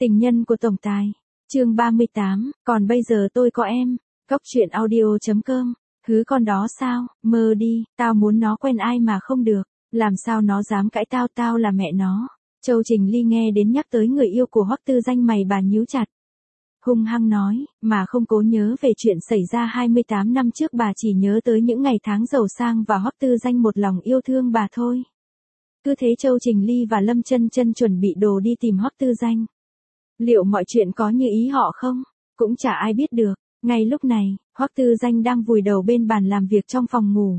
Tình nhân của tổng tài. Chương 38, còn bây giờ tôi có em. Cốc truyện audio.com. Hứ con đó sao, mơ đi, tao muốn nó quen ai mà không được, làm sao nó dám cãi tao, tao là mẹ nó. Châu Trình Ly nghe đến nhắc tới người yêu của Hoắc Tư Danh mày bà nhíu chặt. Hung hăng nói, mà không cố nhớ về chuyện xảy ra 28 năm trước, bà chỉ nhớ tới những ngày tháng giàu sang và Hoắc Tư Danh một lòng yêu thương bà thôi. Cứ thế Châu Trình Ly và Lâm Chân Chân chuẩn bị đồ đi tìm Hoắc Tư Danh. Liệu mọi chuyện có như ý họ không? Cũng chả ai biết được. Ngay lúc này, Hoắc Tư Danh đang vùi đầu bên bàn làm việc trong phòng ngủ.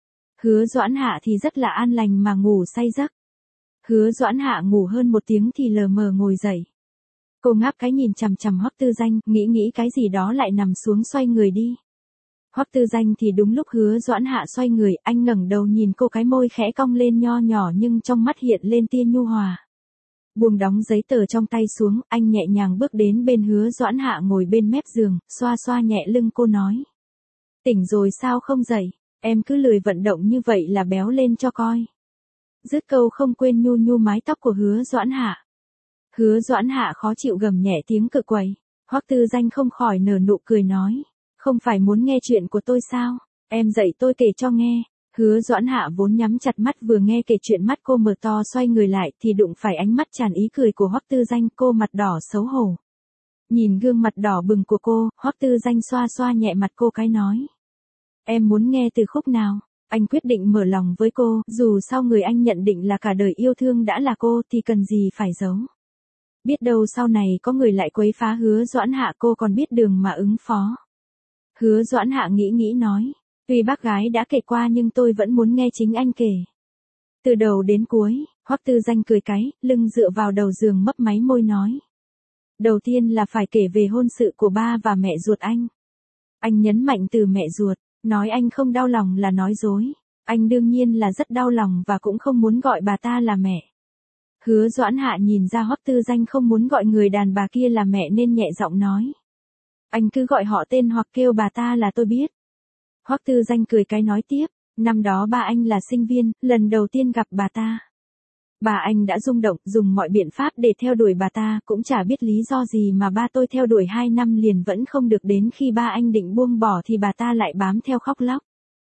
Hứa Doãn Hạ thì rất là an lành mà ngủ say giấc. Hứa Doãn Hạ ngủ hơn một tiếng thì lờ mờ ngồi dậy. Cô ngáp cái nhìn chằm chằm Hoắc Tư Danh, nghĩ cái gì đó lại nằm xuống xoay người đi. Hoắc Tư Danh thì đúng lúc Hứa Doãn Hạ xoay người, anh ngẩng đầu nhìn cô, cái môi khẽ cong lên nho nhỏ nhưng trong mắt hiện lên tia nhu hòa. Buông đóng giấy tờ trong tay xuống, anh nhẹ nhàng bước đến bên Hứa Doãn Hạ ngồi bên mép giường, xoa xoa nhẹ lưng cô nói. Tỉnh rồi sao không dậy, em cứ lười vận động như vậy là béo lên cho coi. Dứt câu không quên nhu nhu mái tóc của Hứa Doãn Hạ. Hứa Doãn Hạ khó chịu gầm nhẹ tiếng cự quậy. Hoắc Tư Danh không khỏi nở nụ cười nói. Không phải muốn nghe chuyện của tôi sao, em dậy tôi kể cho nghe. Hứa Doãn Hạ vốn nhắm chặt mắt, vừa nghe kể chuyện mắt cô mở to xoay người lại thì đụng phải ánh mắt tràn ý cười của Hoắc Tư Danh, cô mặt đỏ xấu hổ. Nhìn gương mặt đỏ bừng của cô, Hoắc Tư Danh xoa xoa nhẹ mặt cô cái nói. Em muốn nghe từ khúc nào? Anh quyết định mở lòng với cô, dù sau người anh nhận định là cả đời yêu thương đã là cô thì cần gì phải giấu. Biết đâu sau này có người lại quấy phá Hứa Doãn Hạ, cô còn biết đường mà ứng phó. Hứa Doãn Hạ nghĩ nói. Tuy bác gái đã kể qua nhưng tôi vẫn muốn nghe chính anh kể. Từ đầu đến cuối, Hoắc Tư Danh cười cái, lưng dựa vào đầu giường mấp máy môi nói. Đầu tiên là phải kể về hôn sự của ba và mẹ ruột anh. Anh nhấn mạnh từ mẹ ruột, nói anh không đau lòng là nói dối. Anh đương nhiên là rất đau lòng và cũng không muốn gọi bà ta là mẹ. Hứa Doãn Hạ nhìn ra Hoắc Tư Danh không muốn gọi người đàn bà kia là mẹ nên nhẹ giọng nói. Anh cứ gọi họ tên hoặc kêu bà ta là tôi biết. Hoắc Tư Danh cười cái nói tiếp, năm đó ba anh là sinh viên, lần đầu tiên gặp bà ta. Bà anh đã rung động, dùng mọi biện pháp để theo đuổi bà ta, cũng chả biết lý do gì mà ba tôi theo đuổi 2 năm liền vẫn không được, đến khi ba anh định buông bỏ thì bà ta lại bám theo khóc lóc.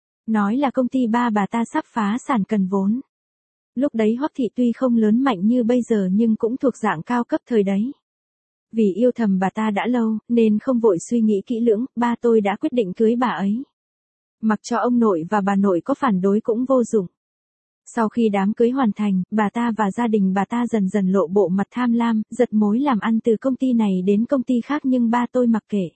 Nói là công ty ba bà ta sắp phá sản cần vốn. Lúc đấy Hoắc thị tuy không lớn mạnh như bây giờ nhưng cũng thuộc dạng cao cấp thời đấy. Vì yêu thầm bà ta đã lâu, nên không vội suy nghĩ kỹ lưỡng, ba tôi đã quyết định cưới bà ấy. Mặc cho ông nội và bà nội có phản đối cũng vô dụng. Sau khi đám cưới hoàn thành, bà ta và gia đình bà ta dần dần lộ bộ mặt tham lam, giật mối làm ăn từ công ty này đến công ty khác nhưng ba tôi mặc kệ.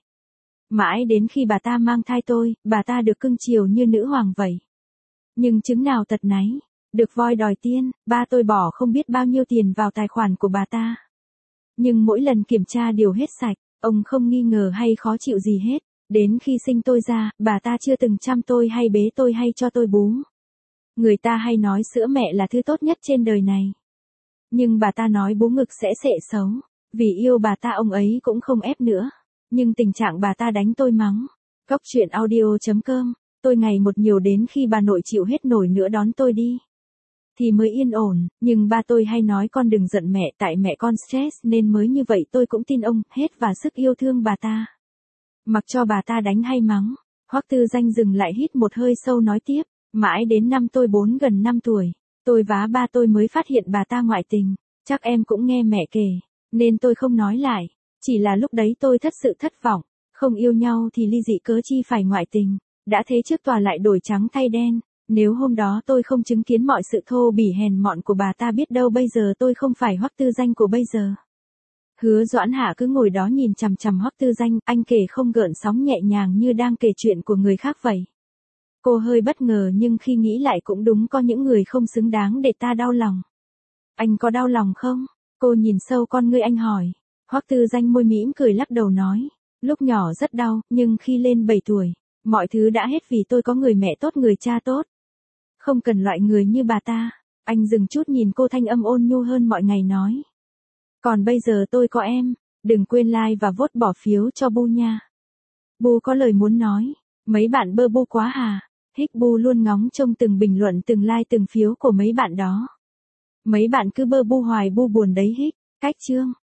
Mãi đến khi bà ta mang thai tôi, bà ta được cưng chiều như nữ hoàng vậy. Nhưng chứng nào tật nấy, được voi đòi tiên, ba tôi bỏ không biết bao nhiêu tiền vào tài khoản của bà ta. Nhưng mỗi lần kiểm tra đều hết sạch, ông không nghi ngờ hay khó chịu gì hết. Đến khi sinh tôi ra, bà ta chưa từng chăm tôi hay bế tôi hay cho tôi bú. Người ta hay nói sữa mẹ là thứ tốt nhất trên đời này. Nhưng bà ta nói bú ngực sẽ sệ xấu. Vì yêu bà ta ông ấy cũng không ép nữa. Nhưng tình trạng bà ta đánh tôi mắng. Cốc truyện audio.com. Tôi ngày một nhiều đến khi bà nội chịu hết nổi nữa đón tôi đi. Thì mới yên ổn, nhưng ba tôi hay nói con đừng giận mẹ, tại mẹ con stress nên mới như vậy, tôi cũng tin ông, hết và sức yêu thương bà ta. Mặc cho bà ta đánh hay mắng, Hoắc Tư Danh dừng lại hít một hơi sâu nói tiếp, mãi đến năm tôi gần 5 tuổi, tôi và ba tôi mới phát hiện bà ta ngoại tình, chắc em cũng nghe mẹ kể, nên tôi không nói lại, chỉ là lúc đấy tôi thật sự thất vọng, không yêu nhau thì ly dị cớ chi phải ngoại tình, đã thế trước tòa lại đổi trắng thay đen, nếu hôm đó tôi không chứng kiến mọi sự thô bỉ hèn mọn của bà ta biết đâu bây giờ tôi không phải Hoắc Tư Danh của bây giờ. Hứa Doãn Hạ cứ ngồi đó nhìn chằm chằm Hoắc Tư Danh, anh kể không gợn sóng nhẹ nhàng như đang kể chuyện của người khác vậy. Cô hơi bất ngờ nhưng khi nghĩ lại cũng đúng, có những người không xứng đáng để ta đau lòng. Anh có đau lòng không? Cô nhìn sâu con ngươi anh hỏi. Hoắc Tư Danh môi mỉm cười lắc đầu nói. Lúc nhỏ rất đau, nhưng khi lên 7 tuổi, mọi thứ đã hết vì tôi có người mẹ tốt, người cha tốt. Không cần loại người như bà ta. Anh dừng chút nhìn cô, thanh âm ôn nhu hơn mọi ngày nói. Còn bây giờ tôi có em, đừng quên like và vote bỏ phiếu cho Bu nha. Bu có lời muốn nói, mấy bạn bơ Bu quá hà, hích Bu luôn ngóng trông từng bình luận, từng like, từng phiếu của mấy bạn đó. Mấy bạn cứ bơ Bu hoài, Bu buồn đấy hích, cách chương.